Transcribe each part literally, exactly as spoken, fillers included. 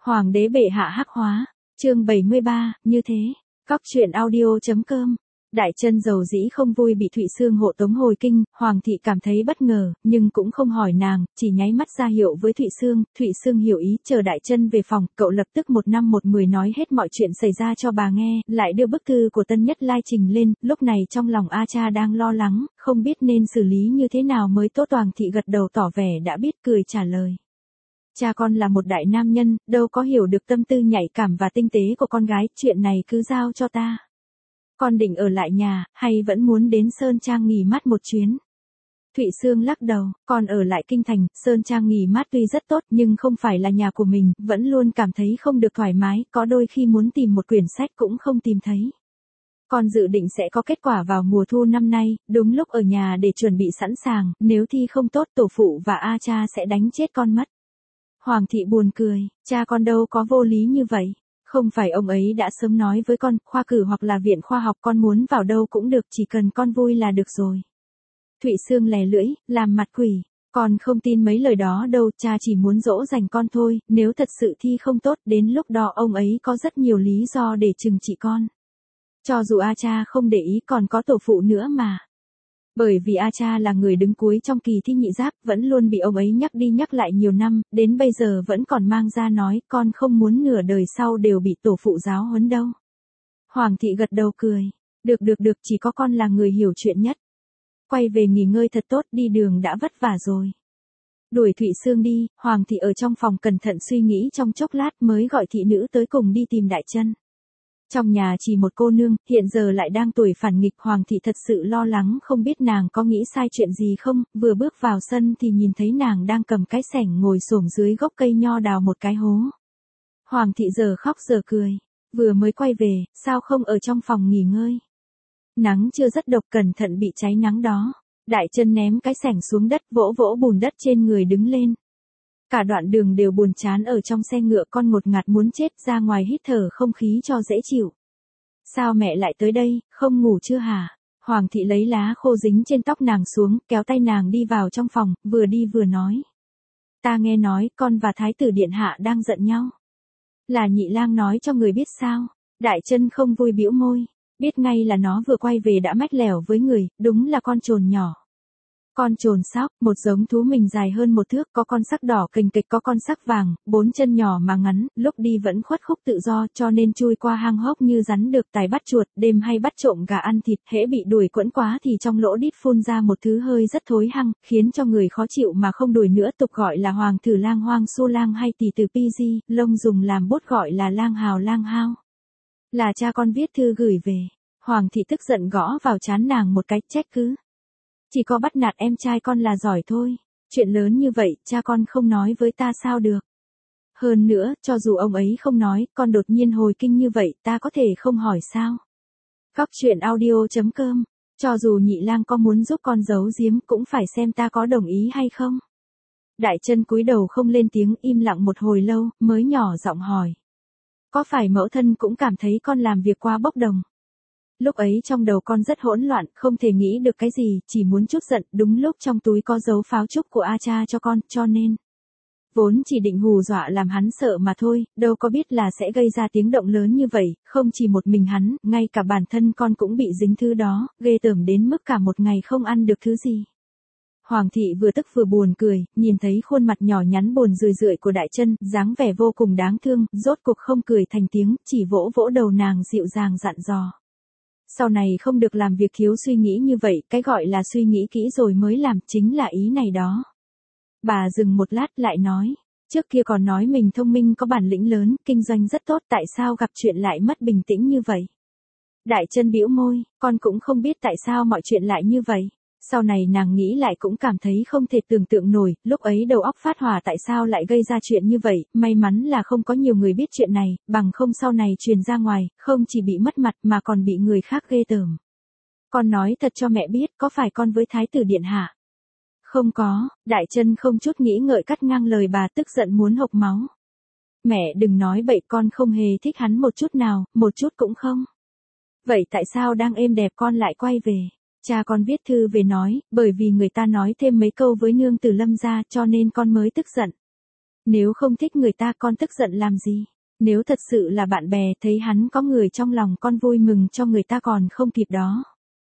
Hoàng đế bệ hạ hắc hóa, chương bảy mươi ba, như thế. Cóc truyện audio.com. Đại Chân dầu dĩ không vui bị Thụy Xương hộ tống hồi kinh, Hoàng thị cảm thấy bất ngờ, nhưng cũng không hỏi nàng, chỉ nháy mắt ra hiệu với Thụy Xương. Thụy Xương hiểu ý, chờ Đại Chân về phòng, cậu lập tức một năm một mười nói hết mọi chuyện xảy ra cho bà nghe, lại đưa bức thư của Tân Nhất Lai trình lên. Lúc này trong lòng A Cha đang lo lắng, không biết nên xử lý như thế nào mới tốt. Hoàng thị gật đầu tỏ vẻ đã biết, cười trả lời. Cha con là một đại nam nhân, đâu có hiểu được tâm tư nhạy cảm và tinh tế của con gái, chuyện này cứ giao cho ta. Con định ở lại nhà, hay vẫn muốn đến Sơn Trang nghỉ mát một chuyến? Thụy Xương lắc đầu, con ở lại kinh thành, Sơn Trang nghỉ mát tuy rất tốt nhưng không phải là nhà của mình, vẫn luôn cảm thấy không được thoải mái, có đôi khi muốn tìm một quyển sách cũng không tìm thấy. Con dự định sẽ có kết quả vào mùa thu năm nay, đúng lúc ở nhà để chuẩn bị sẵn sàng, nếu thi không tốt tổ phụ và A Cha sẽ đánh chết con mất. Hoàng thị buồn cười, cha con đâu có vô lý như vậy. Không phải ông ấy đã sớm nói với con, khoa cử hoặc là viện khoa học con muốn vào đâu cũng được, chỉ cần con vui là được rồi. Thụy Xương lè lưỡi, làm mặt quỷ, con không tin mấy lời đó đâu, cha chỉ muốn dỗ dành con thôi, nếu thật sự thi không tốt, đến lúc đó ông ấy có rất nhiều lý do để trừng trị con. Cho dù A Cha không để ý còn có tổ phụ nữa mà. Bởi vì A Cha là người đứng cuối trong kỳ thi nhị giáp, vẫn luôn bị ông ấy nhắc đi nhắc lại nhiều năm, đến bây giờ vẫn còn mang ra nói, con không muốn nửa đời sau đều bị tổ phụ giáo huấn đâu. Hoàng thị gật đầu cười, được được được, chỉ có con là người hiểu chuyện nhất. Quay về nghỉ ngơi thật tốt, đi đường đã vất vả rồi. Đuổi Thụy Xương đi, Hoàng thị ở trong phòng cẩn thận suy nghĩ trong chốc lát mới gọi thị nữ tới cùng đi tìm Đại Chân. Trong nhà chỉ một cô nương, hiện giờ lại đang tuổi phản nghịch, Hoàng thị thật sự lo lắng không biết nàng có nghĩ sai chuyện gì không, vừa bước vào sân thì nhìn thấy nàng đang cầm cái xẻng ngồi xổm dưới gốc cây nho đào một cái hố. Hoàng thị giờ khóc giờ cười, vừa mới quay về, sao không ở trong phòng nghỉ ngơi? Nắng chưa rất độc, cẩn thận bị cháy nắng đó. Đại Chân ném cái xẻng xuống đất, vỗ vỗ bùn đất trên người đứng lên. Cả đoạn đường đều buồn chán, ở trong xe ngựa con ngột ngạt muốn chết, ra ngoài hít thở không khí cho dễ chịu. Sao mẹ lại tới đây, không ngủ chưa hả? Hoàng thị lấy lá khô dính trên tóc nàng xuống, kéo tay nàng đi vào trong phòng, vừa đi vừa nói. Ta nghe nói con và Thái tử điện hạ đang giận nhau. Là Nhị Lang nói cho người biết sao? Đại Chân không vui bĩu môi, biết ngay là nó vừa quay về đã mách lẻo với người, đúng là con trồn nhỏ. Con trồn sóc, một giống thú mình dài hơn một thước, có con sắc đỏ kình kịch, có con sắc vàng, bốn chân nhỏ mà ngắn, lúc đi vẫn khuất khúc tự do, cho nên chui qua hang hốc như rắn được tài bắt chuột, đêm hay bắt trộm gà ăn thịt, hễ bị đuổi quẫn quá thì trong lỗ đít phun ra một thứ hơi rất thối hăng, khiến cho người khó chịu mà không đuổi nữa, tục gọi là hoàng thử lang, hoang su lang hay tỳ từ Piji, lông dùng làm bốt gọi là lang hào lang hao. Là cha con viết thư gửi về. Hoàng thị tức giận gõ vào trán nàng một cái, trách cứ. Chỉ có bắt nạt em trai con là giỏi thôi. Chuyện lớn như vậy, cha con không nói với ta sao được. Hơn nữa, cho dù ông ấy không nói, con đột nhiên hồi kinh như vậy, ta có thể không hỏi sao. Cóc truyện audio.com. Cho dù Nhị Lang có muốn giúp con giấu giếm, cũng phải xem ta có đồng ý hay không. Đại Chân cúi đầu không lên tiếng, im lặng một hồi lâu, mới nhỏ giọng hỏi. Có phải mẫu thân cũng cảm thấy con làm việc quá bốc đồng? Lúc ấy trong đầu con rất hỗn loạn, không thể nghĩ được cái gì, chỉ muốn chút giận, đúng lúc trong túi có dấu pháo trúc của A Cha cho con, cho nên. Vốn chỉ định hù dọa làm hắn sợ mà thôi, đâu có biết là sẽ gây ra tiếng động lớn như vậy, không chỉ một mình hắn, ngay cả bản thân con cũng bị dính thứ đó, ghê tởm đến mức cả một ngày không ăn được thứ gì. Hoàng thị vừa tức vừa buồn cười, nhìn thấy khuôn mặt nhỏ nhắn buồn rười rượi của Đại Chân, dáng vẻ vô cùng đáng thương, rốt cuộc không cười thành tiếng, chỉ vỗ vỗ đầu nàng dịu dàng dặn dò. Sau này không được làm việc thiếu suy nghĩ như vậy, cái gọi là suy nghĩ kỹ rồi mới làm, chính là ý này đó. Bà dừng một lát lại nói, trước kia còn nói mình thông minh có bản lĩnh lớn, kinh doanh rất tốt, tại sao gặp chuyện lại mất bình tĩnh như vậy? Đại Chân bĩu môi, con cũng không biết tại sao mọi chuyện lại như vậy. Sau này nàng nghĩ lại cũng cảm thấy không thể tưởng tượng nổi, lúc ấy đầu óc phát hỏa tại sao lại gây ra chuyện như vậy, may mắn là không có nhiều người biết chuyện này, bằng không sau này truyền ra ngoài, không chỉ bị mất mặt mà còn bị người khác ghê tởm. Con nói thật cho mẹ biết, có phải con với Thái tử điện hạ? Không có, Đại Chân không chút nghĩ ngợi cắt ngang lời bà, tức giận muốn hộc máu. Mẹ đừng nói bậy, con không hề thích hắn một chút nào, một chút cũng không. Vậy tại sao đang êm đẹp con lại quay về? Cha con viết thư về nói, bởi vì người ta nói thêm mấy câu với nương tử Lâm gia cho nên con mới tức giận. Nếu không thích người ta con tức giận làm gì? Nếu thật sự là bạn bè thấy hắn có người trong lòng con vui mừng cho người ta còn không kịp đó.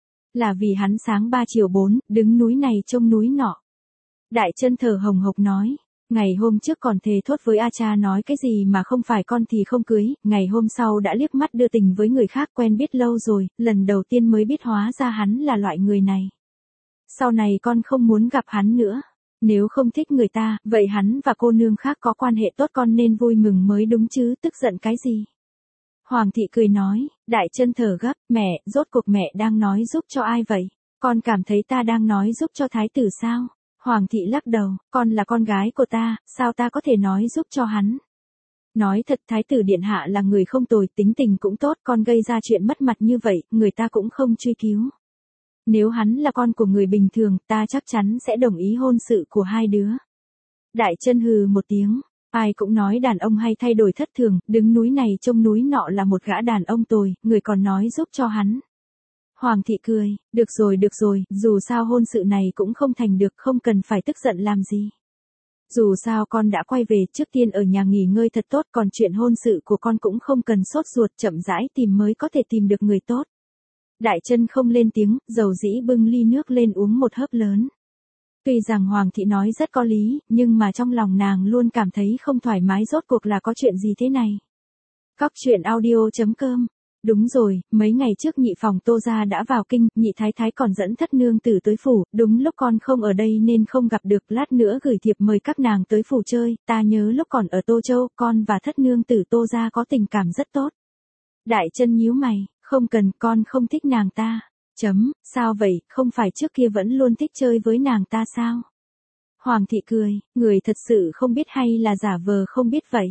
Là vì hắn sáng ba chiều bốn, đứng núi này trông núi nọ. Đại Chân thở hồng hộc nói. Ngày hôm trước còn thề thốt với A Cha nói cái gì mà không phải con thì không cưới, ngày hôm sau đã liếc mắt đưa tình với người khác quen biết lâu rồi, lần đầu tiên mới biết hóa ra hắn là loại người này. Sau này con không muốn gặp hắn nữa. Nếu không thích người ta, vậy hắn và cô nương khác có quan hệ tốt con nên vui mừng mới đúng chứ, tức giận cái gì? Hoàng thị cười nói, Đại Chân thở gấp, mẹ, rốt cuộc mẹ đang nói giúp cho ai vậy? Con cảm thấy ta đang nói giúp cho thái tử sao? Hoàng thị lắc đầu, con là con gái của ta, sao ta có thể nói giúp cho hắn? Nói thật thái tử điện hạ là người không tồi, tính tình cũng tốt, con gây ra chuyện mất mặt như vậy, người ta cũng không truy cứu. Nếu hắn là con của người bình thường, ta chắc chắn sẽ đồng ý hôn sự của hai đứa. Đại Chân hừ một tiếng, ai cũng nói đàn ông hay thay đổi thất thường, đứng núi này trông núi nọ là một gã đàn ông tồi, người còn nói giúp cho hắn. Hoàng thị cười, được rồi được rồi, dù sao hôn sự này cũng không thành được, không cần phải tức giận làm gì. Dù sao con đã quay về, trước tiên ở nhà nghỉ ngơi thật tốt, còn chuyện hôn sự của con cũng không cần sốt ruột, chậm rãi tìm mới có thể tìm được người tốt. Đại Chân không lên tiếng, dầu dĩ bưng ly nước lên uống một hớp lớn. Tuy rằng Hoàng thị nói rất có lý, nhưng mà trong lòng nàng luôn cảm thấy không thoải mái, rốt cuộc là có chuyện gì thế này. Cóc truyện audio chấm com. Đúng rồi, mấy ngày trước nhị phòng Tô gia đã vào kinh, nhị thái thái còn dẫn thất nương tử tới phủ, đúng lúc con không ở đây nên không gặp được, lát nữa gửi thiệp mời các nàng tới phủ chơi, ta nhớ lúc còn ở Tô Châu, con và thất nương tử Tô gia có tình cảm rất tốt. Đại Chân nhíu mày, không cần, con không thích nàng ta. Chấm, sao vậy, không phải trước kia vẫn luôn thích chơi với nàng ta sao? Hoàng thị cười, người thật sự không biết hay là giả vờ không biết vậy?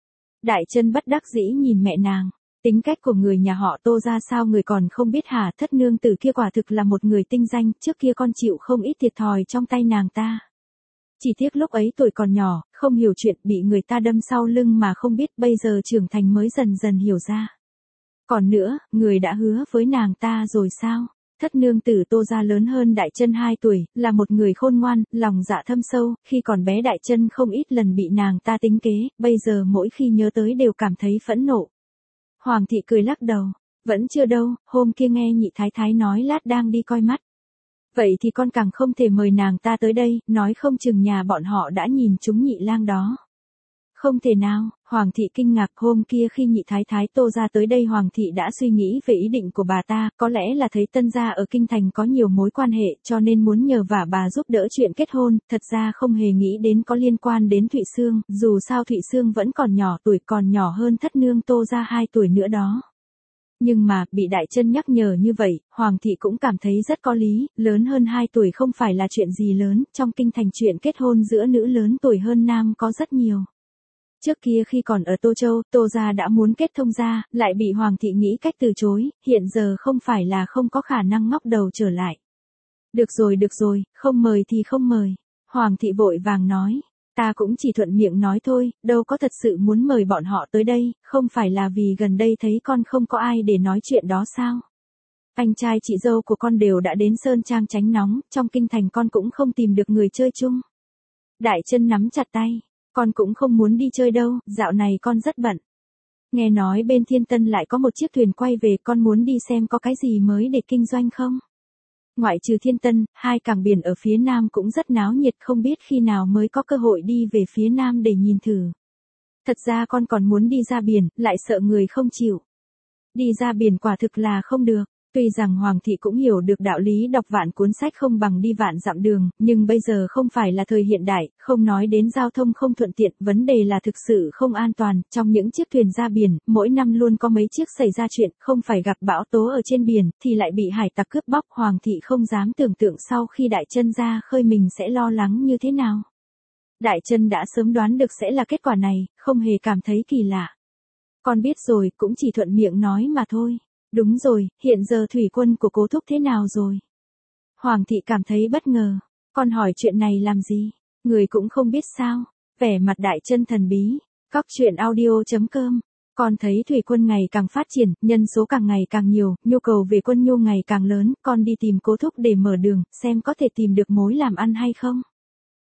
Đại Chân bất đắc dĩ nhìn mẹ nàng. Tính cách của người nhà họ Tô ra sao người còn không biết hả? Thất nương tử kia quả thực là một người tinh danh, trước kia con chịu không ít thiệt thòi trong tay nàng ta. Chỉ tiếc lúc ấy tuổi còn nhỏ, không hiểu chuyện, bị người ta đâm sau lưng mà không biết, bây giờ trưởng thành mới dần dần hiểu ra. Còn nữa, người đã hứa với nàng ta rồi sao? Thất nương tử Tô gia lớn hơn Đại Chân hai tuổi, là một người khôn ngoan, lòng dạ thâm sâu, khi còn bé Đại Chân không ít lần bị nàng ta tính kế, bây giờ mỗi khi nhớ tới đều cảm thấy phẫn nộ. Hoàng thị cười lắc đầu, vẫn chưa đâu, hôm kia nghe nhị thái thái nói lát đang đi coi mắt. Vậy thì con càng không thể mời nàng ta tới đây, nói không chừng nhà bọn họ đã nhìn chúng nhị lang đó. Không thể nào, Hoàng thị kinh ngạc, hôm kia khi nhị thái thái Tô ra tới đây Hoàng thị đã suy nghĩ về ý định của bà ta, có lẽ là thấy tân gia ở kinh thành có nhiều mối quan hệ cho nên muốn nhờ vả bà giúp đỡ chuyện kết hôn, thật ra không hề nghĩ đến có liên quan đến Thụy Xương, dù sao Thụy Xương vẫn còn nhỏ tuổi, còn nhỏ hơn thất nương Tô ra hai tuổi nữa đó. Nhưng mà, bị Đại Chân nhắc nhở như vậy, Hoàng thị cũng cảm thấy rất có lý, lớn hơn hai tuổi không phải là chuyện gì lớn, trong kinh thành chuyện kết hôn giữa nữ lớn tuổi hơn nam có rất nhiều. Trước kia khi còn ở Tô Châu, Tô gia đã muốn kết thông gia, lại bị Hoàng thị nghĩ cách từ chối, hiện giờ không phải là không có khả năng ngóc đầu trở lại. Được rồi được rồi, không mời thì không mời. Hoàng thị vội vàng nói, ta cũng chỉ thuận miệng nói thôi, đâu có thật sự muốn mời bọn họ tới đây, không phải là vì gần đây thấy con không có ai để nói chuyện đó sao? Anh trai chị dâu của con đều đã đến Sơn Trang tránh nóng, trong kinh thành con cũng không tìm được người chơi chung. Đại Chân nắm chặt tay. Con cũng không muốn đi chơi đâu, dạo này con rất bận. Nghe nói bên Thiên Tân lại có một chiếc thuyền quay về, con muốn đi xem có cái gì mới để kinh doanh không? Ngoại trừ Thiên Tân, hai cảng biển ở phía Nam cũng rất náo nhiệt, không biết khi nào mới có cơ hội đi về phía Nam để nhìn thử. Thật ra con còn muốn đi ra biển, lại sợ người không chịu. Đi ra biển quả thực là không được. Tuy rằng Hoàng thị cũng hiểu được đạo lý đọc vạn cuốn sách không bằng đi vạn dặm đường, nhưng bây giờ không phải là thời hiện đại, không nói đến giao thông không thuận tiện, vấn đề là thực sự không an toàn, trong những chiếc thuyền ra biển, mỗi năm luôn có mấy chiếc xảy ra chuyện, không phải gặp bão tố ở trên biển, thì lại bị hải tặc cướp bóc. Hoàng thị không dám tưởng tượng sau khi Đại Chân ra khơi mình sẽ lo lắng như thế nào. Đại Chân đã sớm đoán được sẽ là kết quả này, không hề cảm thấy kỳ lạ. Con biết rồi, cũng chỉ thuận miệng nói mà thôi. Đúng rồi, hiện giờ thủy quân của Cố thúc thế nào rồi? Hoàng thị cảm thấy bất ngờ. Con hỏi chuyện này làm gì? Người cũng không biết sao? Vẻ mặt Đại Chân thần bí. Cóc truyện audio chấm com. Con thấy thủy quân ngày càng phát triển, nhân số càng ngày càng nhiều, nhu cầu về quân nhu ngày càng lớn, con đi tìm Cố thúc để mở đường, xem có thể tìm được mối làm ăn hay không?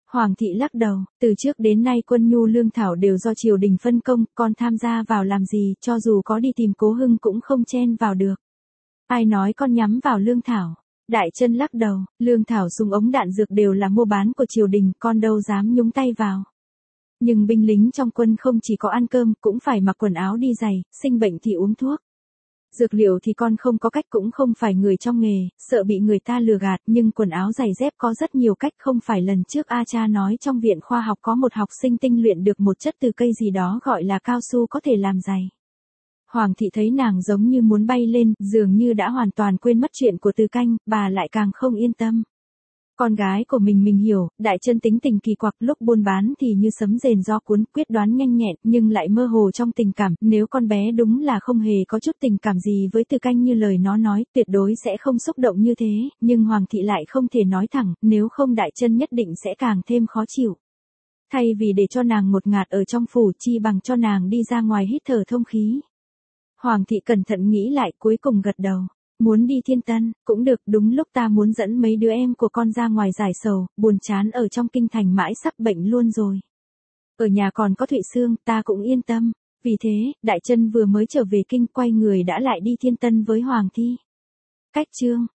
Hoàng thị lắc đầu, từ trước đến nay quân nhu lương thảo đều do triều đình phân công, con tham gia vào làm gì, cho dù có đi tìm Cố Hưng cũng không chen vào được. Ai nói con nhắm vào lương thảo? Đại Chân lắc đầu, lương thảo súng ống đạn dược đều là mua bán của triều đình, con đâu dám nhúng tay vào. Nhưng binh lính trong quân không chỉ có ăn cơm, cũng phải mặc quần áo đi giày, sinh bệnh thì uống thuốc. Dược liệu thì con không có cách, cũng không phải người trong nghề, sợ bị người ta lừa gạt, nhưng quần áo giày dép có rất nhiều cách. Không phải lần trước A Cha nói trong viện khoa học có một học sinh tinh luyện được một chất từ cây gì đó gọi là cao su có thể làm giày. Hoàng thị thấy nàng giống như muốn bay lên, dường như đã hoàn toàn quên mất chuyện của Từ Canh, bà lại càng không yên tâm. Con gái của mình mình hiểu, Đại Chân tính tình kỳ quặc, lúc buôn bán thì như sấm rền gió cuốn, quyết đoán nhanh nhẹn, nhưng lại mơ hồ trong tình cảm, nếu con bé đúng là không hề có chút tình cảm gì với Từ Canh như lời nó nói, tuyệt đối sẽ không xúc động như thế, nhưng Hoàng thị lại không thể nói thẳng, nếu không Đại Chân nhất định sẽ càng thêm khó chịu. Thay vì để cho nàng một ngạt ở trong phủ, chi bằng cho nàng đi ra ngoài hít thở thông khí. Hoàng thị cẩn thận nghĩ lại, cuối cùng gật đầu. Muốn đi Thiên Tân, cũng được, đúng lúc ta muốn dẫn mấy đứa em của con ra ngoài giải sầu, buồn chán ở trong kinh thành mãi sắp bệnh luôn rồi. Ở nhà còn có Thụy Xương, ta cũng yên tâm. Vì thế, Đại Chân vừa mới trở về kinh, quay người đã lại đi Thiên Tân với Hoàng thi. Cách chương